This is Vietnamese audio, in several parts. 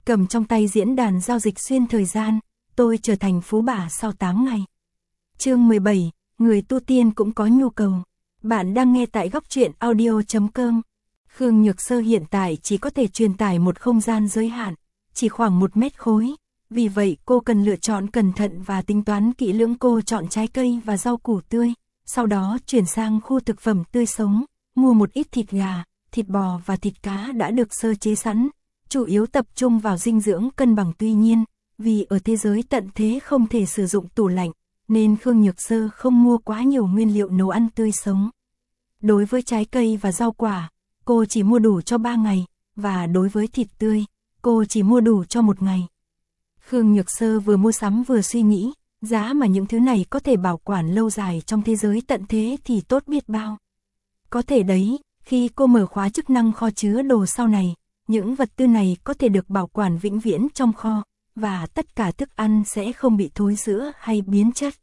cầm trong tay diễn đàn giao dịch xuyên thời gian, tôi trở thành phú bà sau 8 ngày. Chương 17, người tu tiên cũng có nhu cầu. Bạn đang nghe tại góc truyện audio.com. Khương Nhược Sơ hiện tại chỉ có thể truyền tải một không gian giới hạn, chỉ khoảng 1 mét khối. Vì vậy cô cần lựa chọn cẩn thận và tính toán kỹ lưỡng. Cô chọn trái cây và rau củ tươi, sau đó chuyển sang khu thực phẩm tươi sống, mua một ít thịt gà, thịt bò và thịt cá đã được sơ chế sẵn, chủ yếu tập trung vào dinh dưỡng cân bằng. Tuy nhiên, vì ở thế giới tận thế không thể sử dụng tủ lạnh, nên Khương Nhược Sơ không mua quá nhiều nguyên liệu nấu ăn tươi sống. Đối với trái cây và rau quả, cô chỉ mua đủ cho 3 ngày, và đối với thịt tươi, cô chỉ mua đủ cho 1 ngày. Khương Nhược Sơ vừa mua sắm vừa suy nghĩ, giá mà những thứ này có thể bảo quản lâu dài trong thế giới tận thế thì tốt biết bao. Có thể đấy, khi cô mở khóa chức năng kho chứa đồ sau này, những vật tư này có thể được bảo quản vĩnh viễn trong kho, và tất cả thức ăn sẽ không bị thối rữa hay biến chất.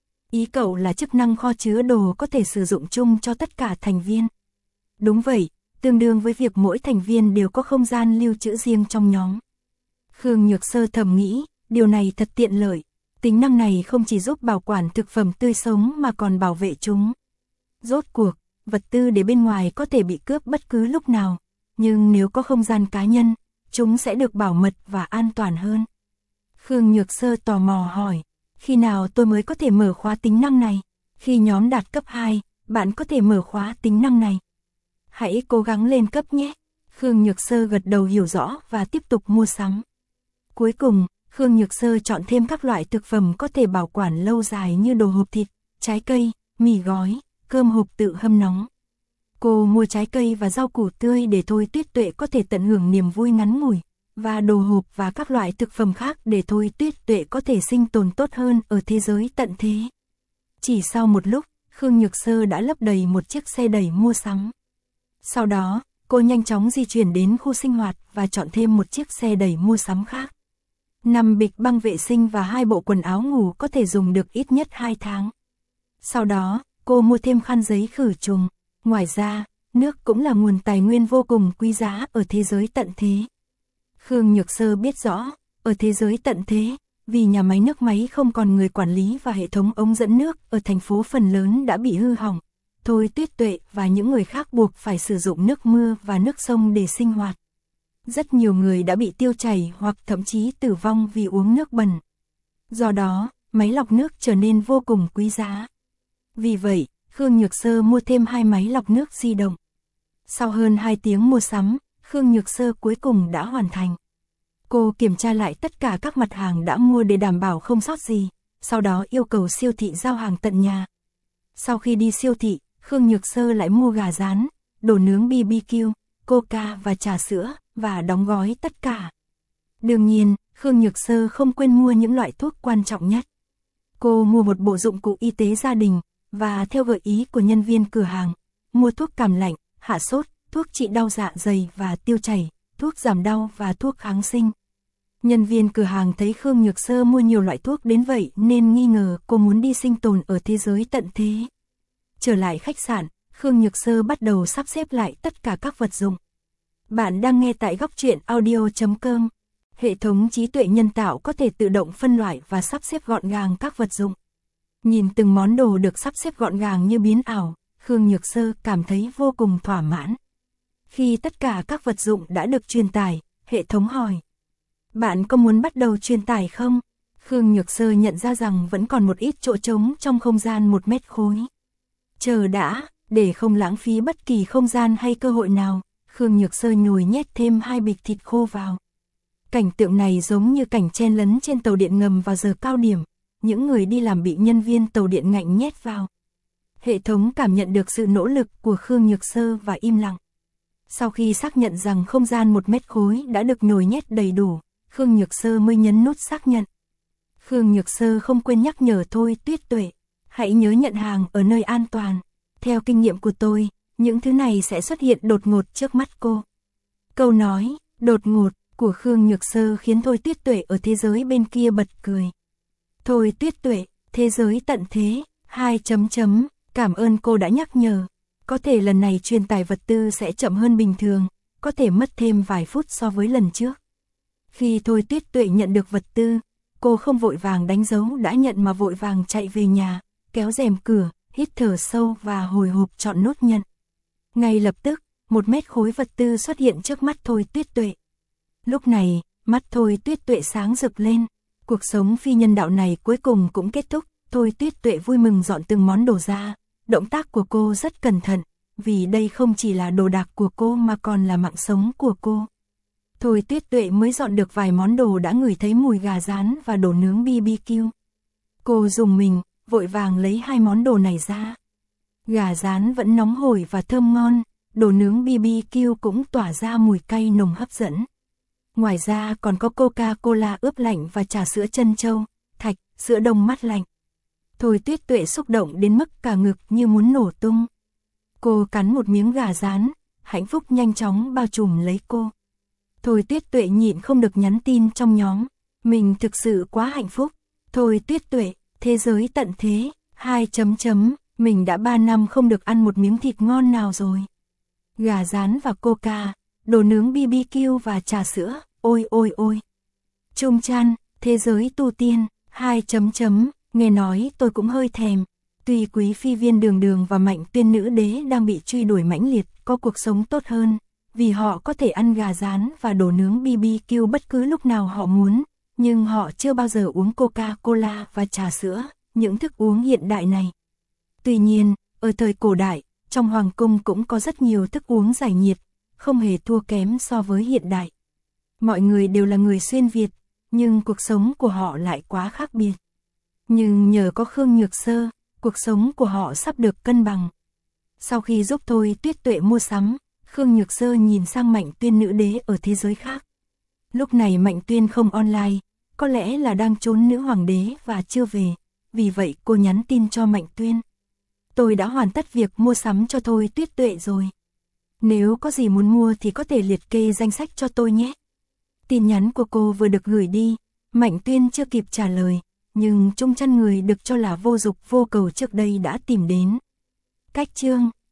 Ý cậu là chức năng kho chứa đồ có thể sử dụng chung cho tất cả thành viên. Đúng vậy, tương đương với việc mỗi thành viên đều có không gian lưu trữ riêng trong nhóm. Khương Nhược Sơ thầm nghĩ, điều này thật tiện lợi. Tính năng này không chỉ giúp bảo quản thực phẩm tươi sống mà còn bảo vệ chúng. Rốt cuộc, vật tư để bên ngoài có thể bị cướp bất cứ lúc nào, nhưng nếu có không gian cá nhân, chúng sẽ được bảo mật và an toàn hơn. Khương Nhược Sơ tò mò hỏi, khi nào tôi mới có thể mở khóa tính năng này? Khi nhóm đạt cấp 2, bạn có thể mở khóa tính năng này. Hãy cố gắng lên cấp nhé. Khương Nhược Sơ gật đầu hiểu rõ và tiếp tục mua sắm. Cuối cùng, Khương Nhược Sơ chọn thêm các loại thực phẩm có thể bảo quản lâu dài như đồ hộp thịt, trái cây, mì gói, cơm hộp tự hâm nóng. Cô mua trái cây và rau củ tươi để Thôi Tuyết Tuệ có thể tận hưởng niềm vui ngắn ngủi, và đồ hộp và các loại thực phẩm khác để Thôi Tuyết Tuệ có thể sinh tồn tốt hơn ở thế giới tận thế. Chỉ sau một lúc, Khương Nhược Sơ đã lấp đầy một chiếc xe đẩy mua sắm. Sau đó, cô nhanh chóng di chuyển đến khu sinh hoạt và chọn thêm một chiếc xe đẩy mua sắm khác. 5 bịch băng vệ sinh và 2 bộ quần áo ngủ có thể dùng được ít nhất 2 tháng. Sau đó, cô mua thêm khăn giấy khử trùng. Ngoài ra, nước cũng là nguồn tài nguyên vô cùng quý giá ở thế giới tận thế. Khương Nhược Sơ biết rõ, ở thế giới tận thế, vì nhà máy nước máy không còn người quản lý và hệ thống ống dẫn nước ở thành phố phần lớn đã bị hư hỏng, Thôi Tuyết Tuệ và những người khác buộc phải sử dụng nước mưa và nước sông để sinh hoạt. Rất nhiều người đã bị tiêu chảy hoặc thậm chí tử vong vì uống nước bẩn. Do đó, máy lọc nước trở nên vô cùng quý giá. Vì vậy, Khương Nhược Sơ mua thêm 2 máy lọc nước di động. Sau hơn 2 tiếng mua sắm, Khương Nhược Sơ cuối cùng đã hoàn thành. Cô kiểm tra lại tất cả các mặt hàng đã mua để đảm bảo không sót gì, sau đó yêu cầu siêu thị giao hàng tận nhà. Sau khi đi siêu thị, Khương Nhược Sơ lại mua gà rán, đồ nướng BBQ, coca và trà sữa, và đóng gói tất cả. Đương nhiên, Khương Nhược Sơ không quên mua những loại thuốc quan trọng nhất. Cô mua một bộ dụng cụ y tế gia đình, và theo gợi ý của nhân viên cửa hàng, mua thuốc cảm lạnh, hạ sốt, thuốc trị đau dạ dày và tiêu chảy, thuốc giảm đau và thuốc kháng sinh. Nhân viên cửa hàng thấy Khương Nhược Sơ mua nhiều loại thuốc đến vậy nên nghi ngờ cô muốn đi sinh tồn ở thế giới tận thế. Trở lại khách sạn, Khương Nhược Sơ bắt đầu sắp xếp lại tất cả các vật dụng. Bạn đang nghe tại góc truyện audio.com. Hệ thống trí tuệ nhân tạo có thể tự động phân loại và sắp xếp gọn gàng các vật dụng. Nhìn từng món đồ được sắp xếp gọn gàng như biến ảo, Khương Nhược Sơ cảm thấy vô cùng thỏa mãn. Khi tất cả các vật dụng đã được truyền tải, hệ thống hỏi: bạn có muốn bắt đầu truyền tải không? Khương Nhược Sơ nhận ra rằng vẫn còn một ít chỗ trống trong không gian 1 mét khối. Chờ đã, để không lãng phí bất kỳ không gian hay cơ hội nào, Khương Nhược Sơ nhồi nhét thêm 2 bịch thịt khô vào. Cảnh tượng này giống như cảnh chen lấn trên tàu điện ngầm vào giờ cao điểm, những người đi làm bị nhân viên tàu điện ngạnh nhét vào. Hệ thống cảm nhận được sự nỗ lực của Khương Nhược Sơ và im lặng. Sau khi xác nhận rằng không gian 1 mét khối đã được nhồi nhét đầy đủ, Khương Nhược Sơ mới nhấn nút xác nhận. Khương Nhược Sơ không quên nhắc nhở Thôi Tuyết Tuệ, hãy nhớ nhận hàng ở nơi an toàn. Theo kinh nghiệm của tôi, những thứ này sẽ xuất hiện đột ngột trước mắt cô. Câu nói, đột ngột, của Khương Nhược Sơ khiến Thôi Tuyết Tuệ ở thế giới bên kia bật cười. Thôi Tuyết Tuệ, thế giới tận thế, 2 chấm chấm, cảm ơn cô đã nhắc nhở. Có thể lần này truyền tải vật tư sẽ chậm hơn bình thường, có thể mất thêm vài phút so với lần trước. Khi Thôi Tuyết Tuệ nhận được vật tư, cô không vội vàng đánh dấu đã nhận mà vội vàng chạy về nhà, kéo rèm cửa, hít thở sâu và hồi hộp chọn nút nhận. Ngay lập tức, 1 mét khối vật tư xuất hiện trước mắt Thôi Tuyết Tuệ. Lúc này, mắt Thôi Tuyết Tuệ sáng rực lên, cuộc sống phi nhân đạo này cuối cùng cũng kết thúc. Thôi Tuyết Tuệ vui mừng dọn từng món đồ ra, động tác của cô rất cẩn thận, vì đây không chỉ là đồ đạc của cô mà còn là mạng sống của cô. Thôi Tuyết Tuệ mới dọn được vài món đồ đã ngửi thấy mùi gà rán và đồ nướng BBQ. Cô dùng mình, vội vàng lấy 2 món đồ này ra. Gà rán vẫn nóng hổi và thơm ngon, đồ nướng BBQ cũng tỏa ra mùi cay nồng hấp dẫn. Ngoài ra còn có Coca-Cola ướp lạnh và trà sữa trân châu, thạch, sữa đông mát lạnh. Thôi Tuyết Tuệ xúc động đến mức cả ngực như muốn nổ tung. Cô cắn một miếng gà rán, hạnh phúc nhanh chóng bao trùm lấy cô. Thôi Tuyết Tuệ nhịn không được nhắn tin trong nhóm, mình thực sự quá hạnh phúc. Thôi Tuyết Tuệ, thế giới tận thế, 2 mình đã 3 năm không được ăn một miếng thịt ngon nào rồi. Gà rán và coca, đồ nướng BBQ và trà sữa, ôi ôi ôi. Trung Chan, thế giới tu tiên, 2 nghe nói tôi cũng hơi thèm. Tuy quý phi Viên Đường Đường và Mạnh Tuyên nữ đế đang bị truy đuổi mãnh liệt, có cuộc sống tốt hơn, vì họ có thể ăn gà rán và đồ nướng BBQ bất cứ lúc nào họ muốn, nhưng họ chưa bao giờ uống Coca-Cola và trà sữa, những thức uống hiện đại này. Tuy nhiên, ở thời cổ đại, trong hoàng cung cũng có rất nhiều thức uống giải nhiệt, không hề thua kém so với hiện đại. Mọi người đều là người xuyên Việt, nhưng cuộc sống của họ lại quá khác biệt. Nhưng nhờ có Khương Nhược Sơ, cuộc sống của họ sắp được cân bằng. Sau khi giúp Thôi Tuyết Tuệ mua sắm, Khương Nhược Sơ nhìn sang Mạnh Tuyên nữ đế ở thế giới khác. Lúc này Mạnh Tuyên không online, có lẽ là đang trốn nữ hoàng đế và chưa về, vì vậy cô nhắn tin cho Mạnh Tuyên. Tôi đã hoàn tất việc mua sắm cho Thôi Tuyết Tuệ rồi. Nếu có gì muốn mua thì có thể liệt kê danh sách cho tôi nhé. Tin nhắn của cô vừa được gửi đi, Mạnh Tuyên chưa kịp trả lời, nhưng Trung Chăn người được cho là vô dục vô cầu trước đây đã tìm đến. Cách chương